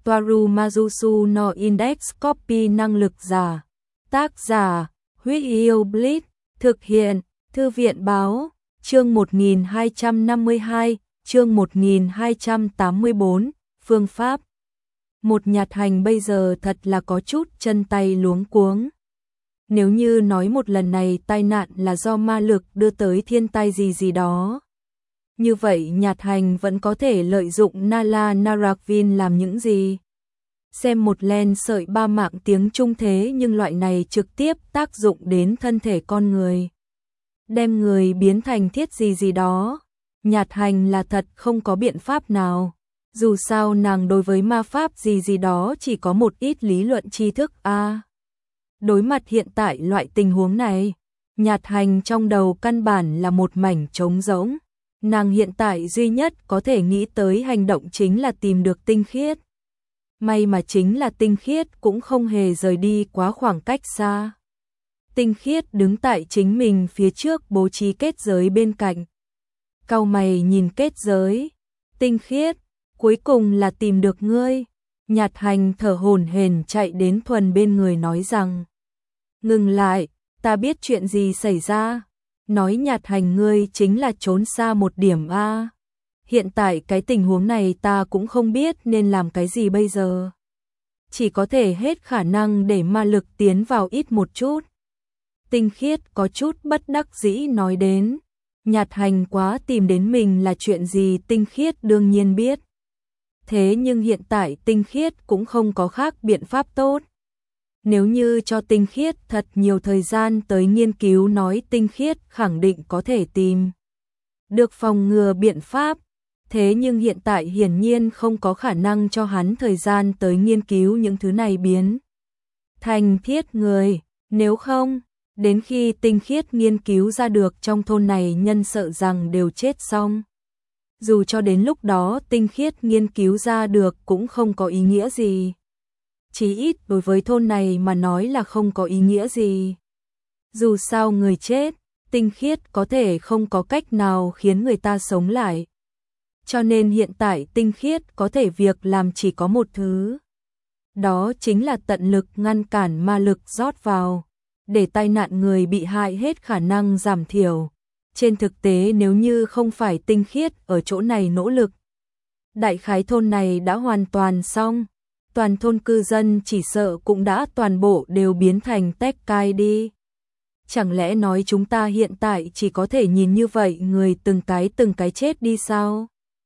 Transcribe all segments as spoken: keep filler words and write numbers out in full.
Toaru Majusu no Index Copy năng lực giả. Tác giả, Huyết Yêu Blitz, thực hiện, Thư viện báo, chương một nghìn hai trăm năm mươi hai, chương một nghìn hai trăm tám mươi tư, phương pháp. Một Nhạt Hành bây giờ thật là có chút chân tay luống cuống. Nếu như nói một lần này tai nạn là do ma lực đưa tới thiên tai gì gì đó, như vậy Nhạt Hành vẫn có thể lợi dụng Nala Narakvin làm những gì? Xem một len sợi ba mạng tiếng Trung thế nhưng loại này trực tiếp tác dụng đến thân thể con người. Đem người biến thành thiết gì gì đó. Nhạt Hành là thật không có biện pháp nào. Dù sao nàng đối với ma pháp gì gì đó chỉ có một ít lý luận tri thức a. À, đối mặt hiện tại loại tình huống này, Nhạt Hành trong đầu căn bản là một mảnh trống rỗng. Nàng hiện tại duy nhất có thể nghĩ tới hành động chính là tìm được Tinh Khiết. May mà chính là Tinh Khiết cũng không hề rời đi quá khoảng cách xa. Tinh Khiết đứng tại chính mình phía trước bố trí kết giới bên cạnh. Cau mày nhìn kết giới. Tinh Khiết, cuối cùng là tìm được ngươi. Nhạt Hành thở hổn hển chạy đến Thuần bên người nói rằng. Ngừng lại, ta biết chuyện gì xảy ra. Nói Nhạt Hành ngươi chính là trốn xa một điểm a. Hiện tại cái tình huống này ta cũng không biết nên làm cái gì bây giờ. Chỉ có thể hết khả năng để ma lực tiến vào ít một chút. Tinh Khiết có chút bất đắc dĩ nói đến. Nhạt Hành quá tìm đến mình là chuyện gì Tinh Khiết đương nhiên biết. Thế nhưng hiện tại Tinh Khiết cũng không có khác biện pháp tốt. Nếu như cho Tinh Khiết thật nhiều thời gian tới nghiên cứu nói Tinh Khiết khẳng định có thể tìm được phòng ngừa biện pháp. Thế nhưng hiện tại hiển nhiên không có khả năng cho hắn thời gian tới nghiên cứu những thứ này biến thành thiết người. Nếu không, đến khi Tinh Khiết nghiên cứu ra được trong thôn này nhân sợ rằng đều chết xong. Dù cho đến lúc đó Tinh Khiết nghiên cứu ra được cũng không có ý nghĩa gì. Chỉ ít đối với thôn này mà nói là không có ý nghĩa gì. Dù sao người chết, Tinh Khiết có thể không có cách nào khiến người ta sống lại. Cho nên hiện tại Tinh Khiết có thể việc làm chỉ có một thứ. Đó chính là tận lực ngăn cản ma lực rót vào, để tai nạn người bị hại hết khả năng giảm thiểu. Trên thực tế nếu như không phải Tinh Khiết ở chỗ này nỗ lực, đại khái thôn này đã hoàn toàn xong. Toàn thôn cư dân chỉ sợ cũng đã toàn bộ đều biến thành Tekkai đi. Chẳng lẽ nói chúng ta hiện tại chỉ có thể nhìn như vậy người từng cái từng cái chết đi sao?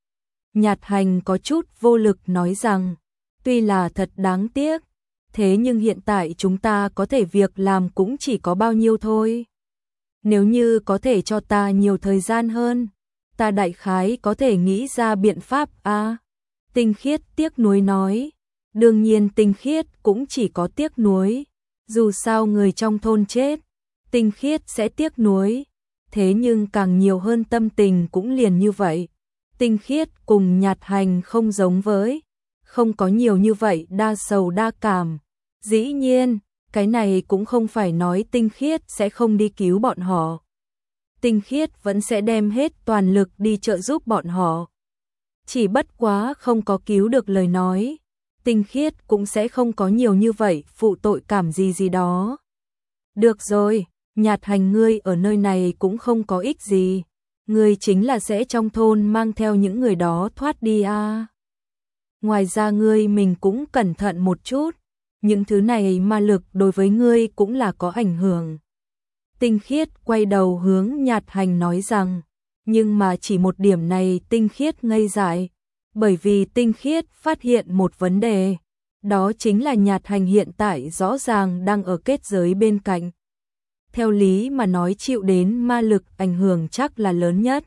Nhạt Hành có chút vô lực nói rằng, tuy là thật đáng tiếc, thế nhưng hiện tại chúng ta có thể việc làm cũng chỉ có bao nhiêu thôi. Nếu như có thể cho ta nhiều thời gian hơn, ta đại khái có thể nghĩ ra biện pháp a. À, Tinh Khiết tiếc nuối nói. Đương nhiên Tinh Khiết cũng chỉ có tiếc nuối. Dù sao người trong thôn chết, Tinh Khiết sẽ tiếc nuối. Thế nhưng càng nhiều hơn tâm tình cũng liền như vậy. Tinh Khiết cùng Nhạt Hành không giống với, không có nhiều như vậy đa sầu đa cảm. Dĩ nhiên, cái này cũng không phải nói Tinh Khiết sẽ không đi cứu bọn họ. Tinh Khiết vẫn sẽ đem hết toàn lực đi trợ giúp bọn họ. Chỉ bất quá không có cứu được lời nói, Tinh Khiết cũng sẽ không có nhiều như vậy phụ tội cảm gì gì đó. Được rồi, Nhạt Hành ngươi ở nơi này cũng không có ích gì. Ngươi chính là sẽ trong thôn mang theo những người đó thoát đi à. Ngoài ra ngươi mình cũng cẩn thận một chút. Những thứ này ma lực đối với ngươi cũng là có ảnh hưởng. Tinh Khiết quay đầu hướng Nhạt Hành nói rằng. Nhưng mà chỉ một điểm này Tinh Khiết ngây dại. Bởi vì Tinh Khiết phát hiện một vấn đề. Đó chính là Nhạt Hành hiện tại rõ ràng đang ở kết giới bên cạnh. Theo lý mà nói chịu đến ma lực ảnh hưởng chắc là lớn nhất.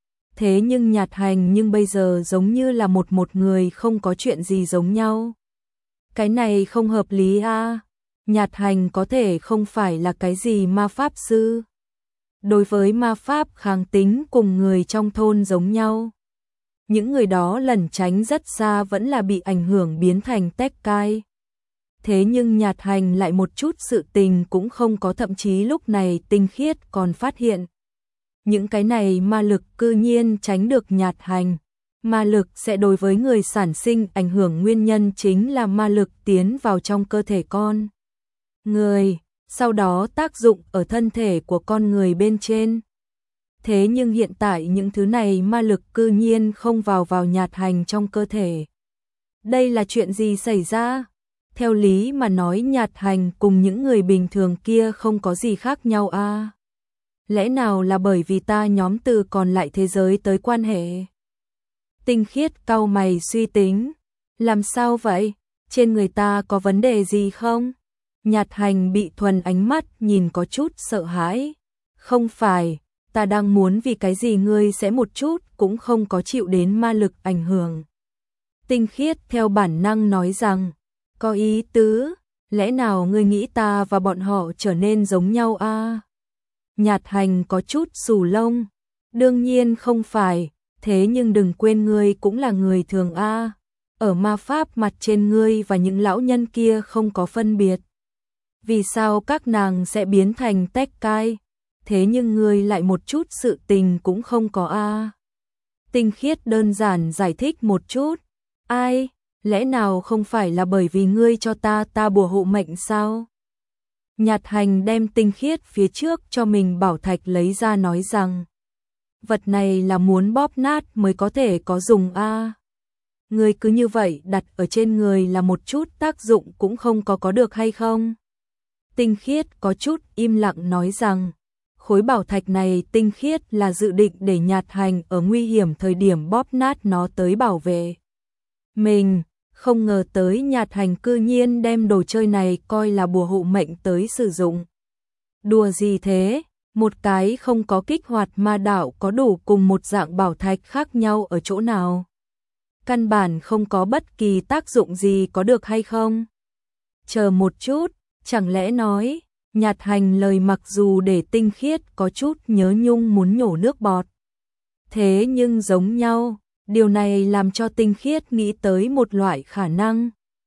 Thế nhưng Nhạt Hành nhưng bây giờ giống như là một một người không có chuyện gì giống nhau. Cái này không hợp lý a. À. Nhạt Hành có thể không phải là cái gì ma pháp sư. Đối với ma pháp kháng tính cùng người trong thôn giống nhau. Những người đó lẩn tránh rất xa vẫn là bị ảnh hưởng biến thành Tekkai. Thế nhưng Nhạt Hành lại một chút sự tình cũng không có, thậm chí lúc này Tinh Khiết còn phát hiện. Những cái này ma lực cư nhiên tránh được Nhạt Hành. Ma lực sẽ đối với người sản sinh ảnh hưởng, nguyên nhân chính là ma lực tiến vào trong cơ thể con người, sau đó tác dụng ở thân thể của con người bên trên. Thế nhưng hiện tại những thứ này ma lực cư nhiên không vào vào Nhạt Hành trong cơ thể. Đây là chuyện gì xảy ra? Theo lý mà nói Nhạt Hành cùng những người bình thường kia không có gì khác nhau a. À? Lẽ nào là bởi vì ta nhóm từ còn lại thế giới tới quan hệ? Tinh Khiết cau mày suy tính. Làm sao vậy? Trên người ta có vấn đề gì không? Nhạt Hành bị Thuần ánh mắt nhìn có chút sợ hãi. Không phải, ta đang muốn vì cái gì ngươi sẽ một chút cũng không có chịu đến ma lực ảnh hưởng. Tinh Khiết theo bản năng nói rằng, có ý tứ, lẽ nào ngươi nghĩ ta và bọn họ trở nên giống nhau a? À? Nhạt Hành có chút xù lông, đương nhiên không phải, thế nhưng đừng quên ngươi cũng là người thường a. À? Ở ma pháp mặt trên ngươi và những lão nhân kia không có phân biệt. Vì sao các nàng sẽ biến thành tách cai? Thế nhưng ngươi lại một chút sự tình cũng không có a. À? Tinh Khiết đơn giản giải thích một chút. Ai, lẽ nào không phải là bởi vì ngươi cho ta ta bùa hộ mệnh sao? Nhạt Hành đem Tinh Khiết phía trước cho mình bảo thạch lấy ra nói rằng, vật này là muốn bóp nát mới có thể có dùng a. À? Ngươi cứ như vậy đặt ở trên người là một chút tác dụng cũng không có có được hay không? Tinh Khiết có chút im lặng nói rằng, khối bảo thạch này Tinh Khiết là dự định để Nhạt Hành ở nguy hiểm thời điểm bóp nát nó tới bảo vệ mình, không ngờ tới Nhạt Hành cư nhiên đem đồ chơi này coi là bùa hộ mệnh tới sử dụng. Đùa gì thế? Một cái không có kích hoạt ma đạo có đủ cùng một dạng bảo thạch khác nhau ở chỗ nào? Căn bản không có bất kỳ tác dụng gì có được hay không? Chờ một chút, chẳng lẽ nói, Nhạt Hành lời mặc dù để Tinh Khiết có chút nhớ nhung muốn nhổ nước bọt. Thế nhưng giống nhau, điều này làm cho Tinh Khiết nghĩ tới một loại khả năng.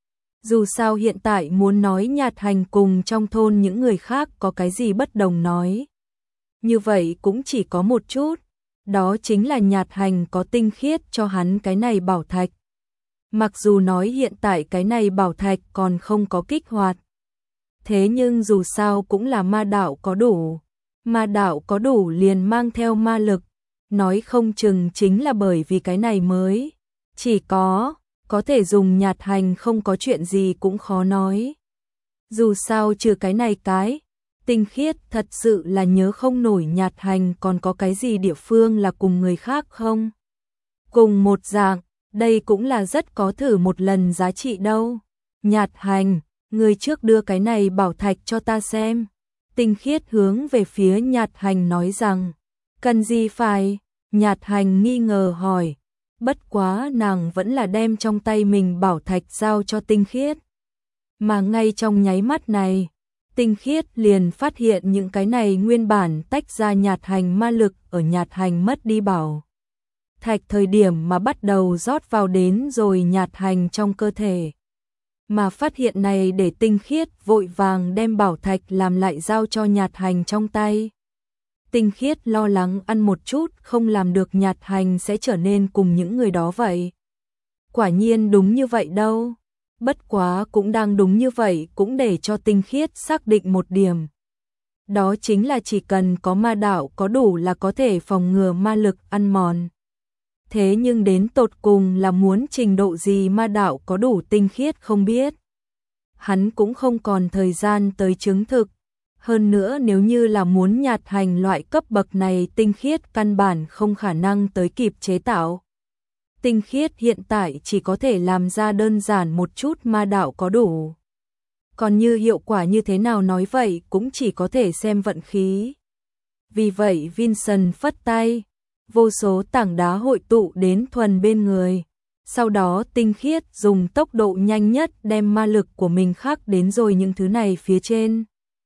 Dù sao hiện tại muốn nói Nhạt Hành cùng trong thôn những người khác có cái gì bất đồng nói. Như vậy cũng chỉ có một chút, đó chính là Nhạt Hành có Tinh Khiết cho hắn cái này bảo thạch. Mặc dù nói hiện tại cái này bảo thạch còn không có kích hoạt. Thế nhưng dù sao cũng là ma đạo có đủ. Ma đạo có đủ liền mang theo ma lực. Nói không chừng chính là bởi vì cái này mới. Chỉ có, có thể dùng Nhạt Hành không có chuyện gì cũng khó nói. Dù sao trừ cái này cái, Tinh Khiết thật sự là nhớ không nổi Nhạt Hành còn có cái gì địa phương là cùng người khác không. Cùng một dạng, đây cũng là rất có thử một lần giá trị đâu. Nhạt Hành, người trước đưa cái này bảo thạch cho ta xem. Tinh Khiết hướng về phía Nhạt Hành nói rằng, cần gì phải? Nhạt Hành nghi ngờ hỏi, bất quá nàng vẫn là đem trong tay mình bảo thạch giao cho Tinh Khiết. Mà ngay trong nháy mắt này, Tinh Khiết liền phát hiện những cái này nguyên bản tách ra Nhạt Hành ma lực ở Nhạt Hành mất đi bảo thạch thời điểm mà bắt đầu rót vào đến rồi Nhạt Hành trong cơ thể. Mà phát hiện này để Tinh Khiết vội vàng đem bảo thạch làm lại giao cho Nhạt Hành trong tay. Tinh Khiết lo lắng ăn một chút không làm được Nhạt Hành sẽ trở nên cùng những người đó vậy. Quả nhiên đúng như vậy đâu. Bất quá cũng đang đúng như vậy cũng để cho Tinh Khiết xác định một điểm. Đó chính là chỉ cần có ma đạo có đủ là có thể phòng ngừa ma lực ăn mòn. Thế nhưng đến tột cùng là muốn trình độ gì ma đạo có đủ Tinh Khiết không biết. Hắn cũng không còn thời gian tới chứng thực. Hơn nữa nếu như là muốn Nhạt Hành loại cấp bậc này Tinh Khiết căn bản không khả năng tới kịp chế tạo. Tinh Khiết hiện tại chỉ có thể làm ra đơn giản một chút ma đạo có đủ. Còn như hiệu quả như thế nào nói vậy cũng chỉ có thể xem vận khí. Vì vậy Vincent phất tay, vô số tảng đá hội tụ đến Thuần bên người. Sau đó Tinh Khiết dùng tốc độ nhanh nhất đem ma lực của mình khắc đến rồi những thứ này phía trên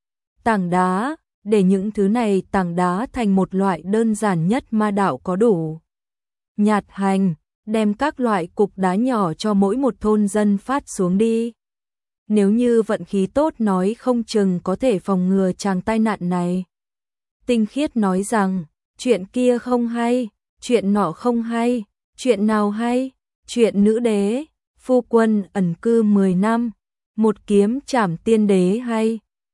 tảng đá, để những thứ này tảng đá thành một loại đơn giản nhất ma đạo có đủ. Nhạt Hành, đem các loại cục đá nhỏ cho mỗi một thôn dân phát xuống đi. Nếu như vận khí tốt nói không chừng có thể phòng ngừa chàng tai nạn này. Tinh Khiết nói rằng, chuyện kia không hay, chuyện nọ không hay, Chuyện nào hay? Chuyện nữ đế, phu quân ẩn cư mười năm, một kiếm trảm tiên đế hay?